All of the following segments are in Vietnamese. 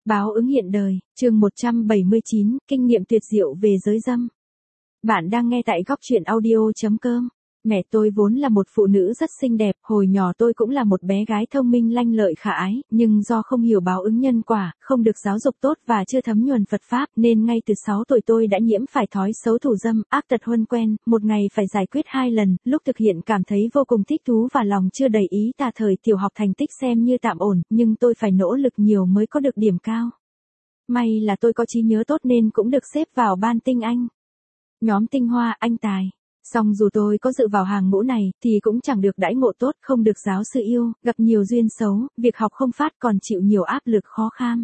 Báo ứng hiện đời, chương 179, kinh nghiệm tuyệt diệu về giới dâm. Bạn đang nghe tại góc truyện audio.com. Mẹ tôi vốn là một phụ nữ rất xinh đẹp, hồi nhỏ tôi cũng là một bé gái thông minh lanh lợi khả ái, nhưng do không hiểu báo ứng nhân quả, không được giáo dục tốt và chưa thấm nhuần Phật Pháp nên ngay từ 6 tuổi tôi đã nhiễm phải thói xấu thủ dâm, ác tật huân quen, một ngày phải giải quyết 2 lần, lúc thực hiện cảm thấy vô cùng thích thú và lòng chưa đầy ý tà thời tiểu học thành tích xem như tạm ổn, nhưng tôi phải nỗ lực nhiều mới có được điểm cao. May là tôi có trí nhớ tốt nên cũng được xếp vào ban tinh anh. Nhóm tinh hoa anh tài. Song dù tôi có dự vào hàng ngũ này, thì cũng chẳng được đãi ngộ tốt, không được giáo sư yêu, gặp nhiều duyên xấu, việc học không phát còn chịu nhiều áp lực khó kham.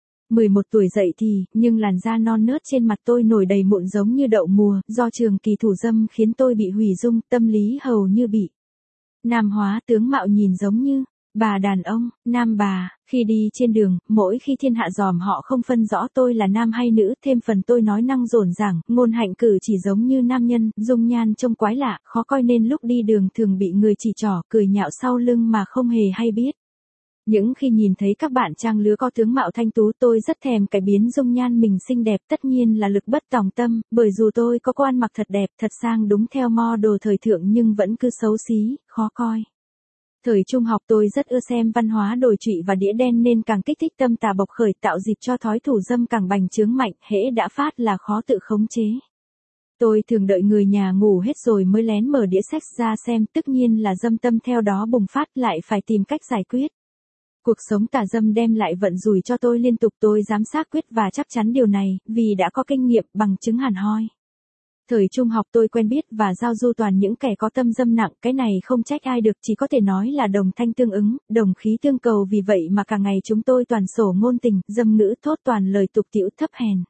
11 tuổi dậy thì, nhưng làn da non nớt trên mặt tôi nổi đầy mụn giống như đậu mùa, do trường kỳ thủ dâm khiến tôi bị hủy dung, tâm lý hầu như bị nam hóa, tướng mạo nhìn giống như bà đàn ông, nam bà. Khi đi trên đường, mỗi khi thiên hạ dòm họ không phân rõ tôi là nam hay nữ, thêm phần tôi nói năng rộn ràng, ngôn hạnh cử chỉ giống như nam nhân, dung nhan trông quái lạ, khó coi nên lúc đi đường thường bị người chỉ trỏ, cười nhạo sau lưng mà không hề hay biết. Những khi nhìn thấy các bạn trang lứa có tướng mạo thanh tú tôi rất thèm cải biến dung nhan mình xinh đẹp, tất nhiên là lực bất tòng tâm, bởi dù tôi có ăn mặc thật đẹp, thật sang đúng theo model thời thượng nhưng vẫn cứ xấu xí, khó coi. Thời trung học tôi rất ưa xem văn hóa đồi trụy và đĩa đen nên càng kích thích tâm tà bộc khởi, tạo dịp cho thói thủ dâm càng bành trướng mạnh, hễ đã phát là khó tự khống chế. Tôi thường đợi người nhà ngủ hết rồi mới lén mở đĩa sex ra xem, tất nhiên là dâm tâm theo đó bùng phát, lại phải tìm cách giải quyết. Cuộc sống tà dâm đem lại vận rủi cho tôi liên tục, tôi dám xác quyết và chắc chắn điều này, vì đã có kinh nghiệm bằng chứng hẳn hoi. Thời trung học tôi quen biết và giao du toàn những kẻ có tâm dâm nặng, cái này không trách ai được, chỉ có thể nói là đồng thanh tương ứng, đồng khí tương cầu, vì vậy mà cả ngày chúng tôi toàn sổ ngôn tình, dâm ngữ, thốt toàn lời tục tĩu thấp hèn.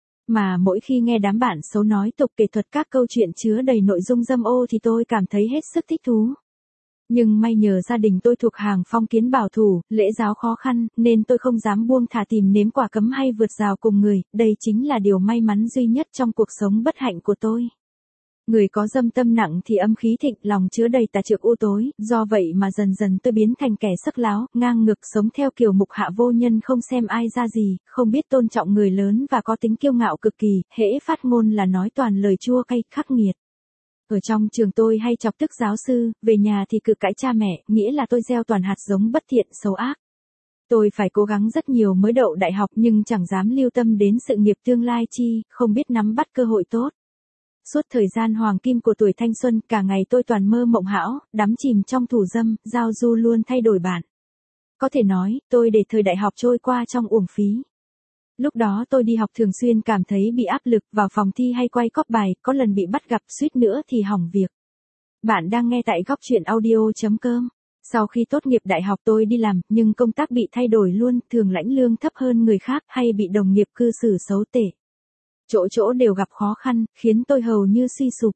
Mà mỗi khi nghe đám bạn xấu nói tục kể thuật các câu chuyện chứa đầy nội dung dâm ô thì tôi cảm thấy hết sức thích thú. Nhưng may nhờ gia đình tôi thuộc hàng phong kiến bảo thủ, lễ giáo khó khăn, nên tôi không dám buông thả tìm nếm quả cấm hay vượt rào cùng người, đây chính là điều may mắn duy nhất trong cuộc sống bất hạnh của tôi. Người có dâm tâm nặng thì âm khí thịnh, lòng chứa đầy tà trược u tối, do vậy mà dần dần tôi biến thành kẻ sắc láo, ngang ngược, sống theo kiểu mục hạ vô nhân, không xem ai ra gì, không biết tôn trọng người lớn và có tính kiêu ngạo cực kỳ, hễ phát ngôn là nói toàn lời chua cay khắc nghiệt. Ở trong trường tôi hay chọc tức giáo sư, về nhà thì cự cãi cha mẹ, nghĩa là tôi gieo toàn hạt giống bất thiện xấu ác. Tôi phải cố gắng rất nhiều mới đậu đại học nhưng chẳng dám lưu tâm đến sự nghiệp tương lai chi, không biết nắm bắt cơ hội tốt. Suốt thời gian hoàng kim của tuổi thanh xuân, cả ngày tôi toàn mơ mộng hão, đắm chìm trong thủ dâm, giao du luôn thay đổi bạn. Có thể nói, tôi để thời đại học trôi qua trong uổng phí. Lúc đó tôi đi học thường xuyên cảm thấy bị áp lực, vào phòng thi hay quay cóp bài, có lần bị bắt gặp, suýt nữa thì hỏng việc. Bạn đang nghe tại góc truyện audio.com. Sau khi tốt nghiệp đại học tôi đi làm, nhưng công tác bị thay đổi luôn, thường lãnh lương thấp hơn người khác hay bị đồng nghiệp cư xử xấu tệ. Chỗ chỗ đều gặp khó khăn, khiến tôi hầu như suy sụp.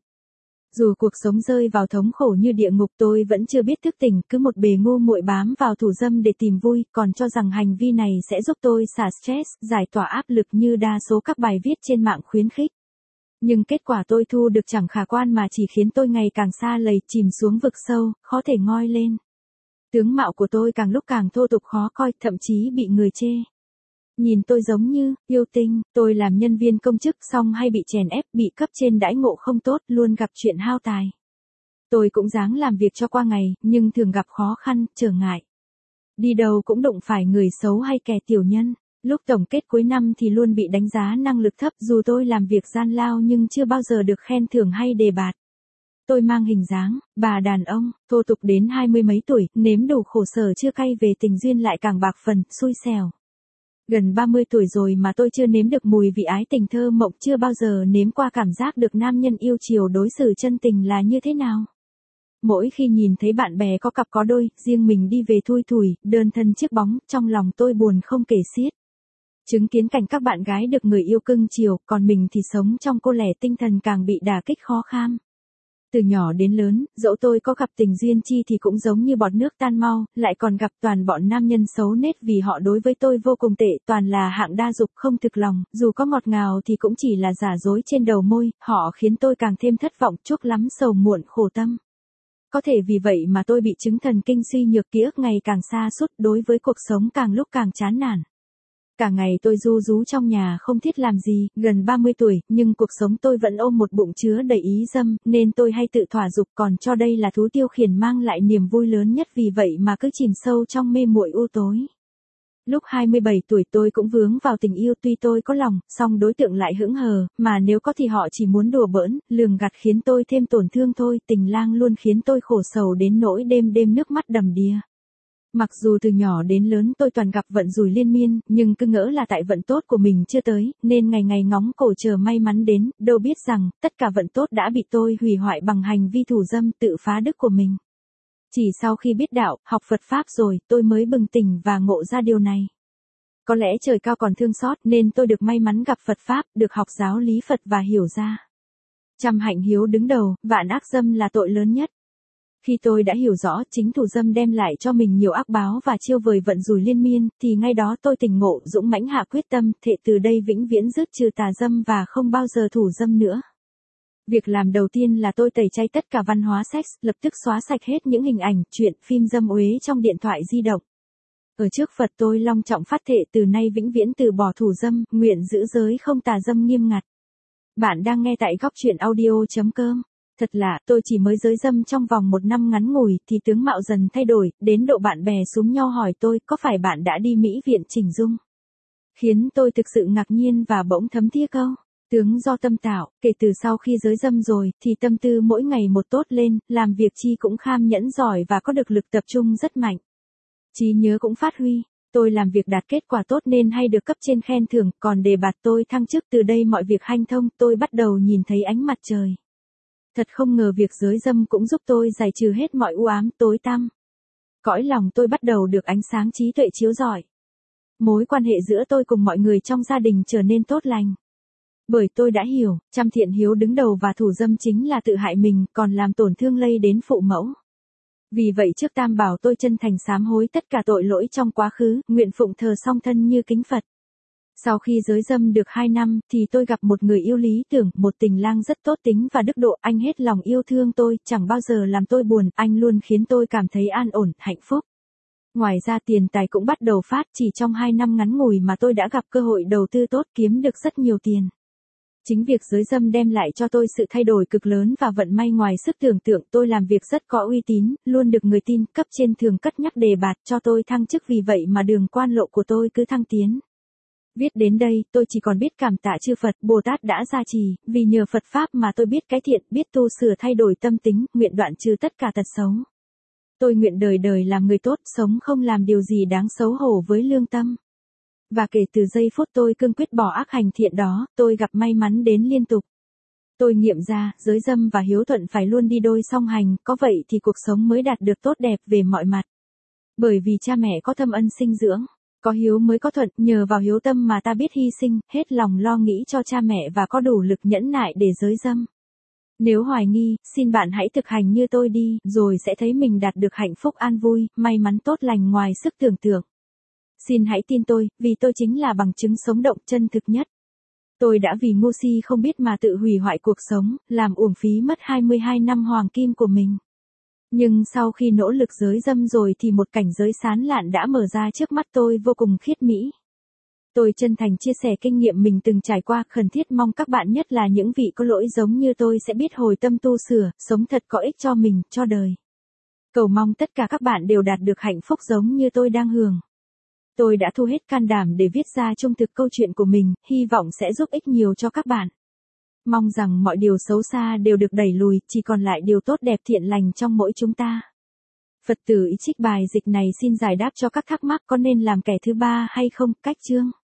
Dù cuộc sống rơi vào thống khổ như địa ngục tôi vẫn chưa biết thức tỉnh, cứ một bề ngu muội bám vào thủ dâm để tìm vui, còn cho rằng hành vi này sẽ giúp tôi xả stress, giải tỏa áp lực như đa số các bài viết trên mạng khuyến khích. Nhưng kết quả tôi thu được chẳng khả quan mà chỉ khiến tôi ngày càng xa lầy, chìm xuống vực sâu, khó thể ngoi lên. Tướng mạo của tôi càng lúc càng thô tục khó coi, thậm chí bị người chê. Nhìn tôi giống như yêu tinh, tôi làm nhân viên công chức xong hay bị chèn ép, bị cấp trên đãi ngộ không tốt, luôn gặp chuyện hao tài. Tôi cũng ráng làm việc cho qua ngày, nhưng thường gặp khó khăn, trở ngại. Đi đâu cũng đụng phải người xấu hay kẻ tiểu nhân. Lúc tổng kết cuối năm thì luôn bị đánh giá năng lực thấp, dù tôi làm việc gian lao nhưng chưa bao giờ được khen thưởng hay đề bạt. Tôi mang hình dáng bà đàn ông, thô tục đến 20 mấy tuổi, nếm đủ khổ sở chưa cay về tình duyên lại càng bạc phần, xui xẻo. Gần 30 tuổi rồi mà tôi chưa nếm được mùi vị ái tình thơ mộng, chưa bao giờ nếm qua cảm giác được nam nhân yêu chiều đối xử chân tình là như thế nào. Mỗi khi nhìn thấy bạn bè có cặp có đôi, riêng mình đi về thui thủi, đơn thân chiếc bóng, trong lòng tôi buồn không kể xiết. Chứng kiến cảnh các bạn gái được người yêu cưng chiều, còn mình thì sống trong cô lẻ, tinh thần càng bị đả kích khó kham. Từ nhỏ đến lớn, dẫu tôi có gặp tình duyên chi thì cũng giống như bọt nước tan mau, lại còn gặp toàn bọn nam nhân xấu nết, vì họ đối với tôi vô cùng tệ, toàn là hạng đa dục không thực lòng, dù có ngọt ngào thì cũng chỉ là giả dối trên đầu môi, họ khiến tôi càng thêm thất vọng, chuốc lắm sầu muộn khổ tâm. Có thể vì vậy mà tôi bị chứng thần kinh suy nhược, ký ức ngày càng sa sút, đối với cuộc sống càng lúc càng chán nản. Cả ngày tôi ru rú trong nhà không thiết làm gì, gần 30 tuổi, nhưng cuộc sống tôi vẫn ôm một bụng chứa đầy ý dâm, nên tôi hay tự thỏa dục còn cho đây là thú tiêu khiển mang lại niềm vui lớn nhất vì vậy mà cứ chìm sâu trong mê muội u tối. Lúc 27 tuổi tôi cũng vướng vào tình yêu tuy tôi có lòng, song đối tượng lại hững hờ, mà nếu có thì họ chỉ muốn đùa bỡn, lường gạt khiến tôi thêm tổn thương thôi, tình lang luôn khiến tôi khổ sầu đến nỗi đêm đêm nước mắt đầm đìa. Mặc dù từ nhỏ đến lớn tôi toàn gặp vận rủi liên miên, nhưng cứ ngỡ là tại vận tốt của mình chưa tới, nên ngày ngày ngóng cổ chờ may mắn đến, đâu biết rằng, tất cả vận tốt đã bị tôi hủy hoại bằng hành vi thủ dâm tự phá đức của mình. Chỉ sau khi biết đạo, học Phật Pháp rồi, tôi mới bừng tỉnh và ngộ ra điều này. Có lẽ trời cao còn thương xót nên tôi được may mắn gặp Phật Pháp, được học giáo lý Phật và hiểu ra. Trăm hạnh hiếu đứng đầu, vạn ác dâm là tội lớn nhất. Khi tôi đã hiểu rõ chính thủ dâm đem lại cho mình nhiều ác báo và chiêu vời vận rủi liên miên, thì ngay đó tôi tỉnh ngộ dũng mãnh hạ quyết tâm, thệ từ đây vĩnh viễn dứt trừ tà dâm và không bao giờ thủ dâm nữa. Việc làm đầu tiên là tôi tẩy chay tất cả văn hóa sex, lập tức xóa sạch hết những hình ảnh, truyện, phim dâm uế trong điện thoại di động. Ở trước Phật tôi long trọng phát thệ từ nay vĩnh viễn từ bỏ thủ dâm, nguyện giữ giới không tà dâm nghiêm ngặt. Bạn đang nghe tại góc truyện audio.com. Thật lạ, tôi chỉ mới giới dâm trong vòng 1 năm ngắn ngủi thì tướng mạo dần thay đổi, đến độ bạn bè xúm nhau hỏi tôi có phải bạn đã đi Mỹ viện chỉnh dung. Khiến tôi thực sự ngạc nhiên và bỗng thấm thía câu. Tướng do tâm tạo, kể từ sau khi giới dâm rồi, thì tâm tư mỗi ngày một tốt lên, làm việc chi cũng kham nhẫn giỏi và có được lực tập trung rất mạnh. Trí nhớ cũng phát huy, tôi làm việc đạt kết quả tốt nên hay được cấp trên khen thưởng, còn đề bạt tôi thăng chức từ đây mọi việc hanh thông, tôi bắt đầu nhìn thấy ánh mặt trời. Thật không ngờ việc giới dâm cũng giúp tôi giải trừ hết mọi u ám tối tăm. Cõi lòng tôi bắt đầu được ánh sáng trí tuệ chiếu rọi. Mối quan hệ giữa tôi cùng mọi người trong gia đình trở nên tốt lành. Bởi tôi đã hiểu, trăm thiện hiếu đứng đầu và thủ dâm chính là tự hại mình, còn làm tổn thương lây đến phụ mẫu. Vì vậy trước Tam Bảo tôi chân thành sám hối tất cả tội lỗi trong quá khứ, nguyện phụng thờ song thân như kính Phật. Sau khi giới dâm được 2 năm thì tôi gặp một người yêu lý tưởng, một tình lang rất tốt tính và đức độ, anh hết lòng yêu thương tôi, chẳng bao giờ làm tôi buồn, anh luôn khiến tôi cảm thấy an ổn, hạnh phúc. Ngoài ra tiền tài cũng bắt đầu phát, chỉ trong 2 năm ngắn ngủi mà tôi đã gặp cơ hội đầu tư tốt, kiếm được rất nhiều tiền. Chính việc giới dâm đem lại cho tôi sự thay đổi cực lớn và vận may ngoài sức tưởng tượng, tôi làm việc rất có uy tín, luôn được người tin, cấp trên thường cất nhắc đề bạt cho tôi thăng chức vì vậy mà đường quan lộ của tôi cứ thăng tiến. Viết đến đây, tôi chỉ còn biết cảm tạ chư Phật, Bồ Tát đã gia trì, vì nhờ Phật Pháp mà tôi biết cái thiện, biết tu sửa thay đổi tâm tính, nguyện đoạn trừ tất cả tật xấu. Tôi nguyện đời đời làm người tốt, sống không làm điều gì đáng xấu hổ với lương tâm. Và kể từ giây phút tôi cương quyết bỏ ác hành thiện đó, tôi gặp may mắn đến liên tục. Tôi nghiệm ra, giới dâm và hiếu thuận phải luôn đi đôi song hành, có vậy thì cuộc sống mới đạt được tốt đẹp về mọi mặt. Bởi vì cha mẹ có thâm ân sinh dưỡng, có hiếu mới có thuận, nhờ vào hiếu tâm mà ta biết hy sinh, hết lòng lo nghĩ cho cha mẹ và có đủ lực nhẫn nại để giới dâm. Nếu hoài nghi, xin bạn hãy thực hành như tôi đi, rồi sẽ thấy mình đạt được hạnh phúc an vui, may mắn tốt lành ngoài sức tưởng tượng. Xin hãy tin tôi, vì tôi chính là bằng chứng sống động chân thực nhất. Tôi đã vì ngu si không biết mà tự hủy hoại cuộc sống, làm uổng phí mất 22 năm hoàng kim của mình. Nhưng sau khi nỗ lực giới dâm rồi thì một cảnh giới sán lạn đã mở ra trước mắt tôi vô cùng khiết mỹ. Tôi chân thành chia sẻ kinh nghiệm mình từng trải qua, khẩn thiết mong các bạn nhất là những vị có lỗi giống như tôi sẽ biết hồi tâm tu sửa, sống thật có ích cho mình, cho đời. Cầu mong tất cả các bạn đều đạt được hạnh phúc giống như tôi đang hưởng. Tôi đã thu hết can đảm để viết ra trung thực câu chuyện của mình, hy vọng sẽ giúp ích nhiều cho các bạn. Mong rằng mọi điều xấu xa đều được đẩy lùi, chỉ còn lại điều tốt đẹp thiện lành trong mỗi chúng ta. Phật tử ý trích bài dịch này xin giải đáp cho các thắc mắc có nên làm kẻ thứ ba hay không, cách chương.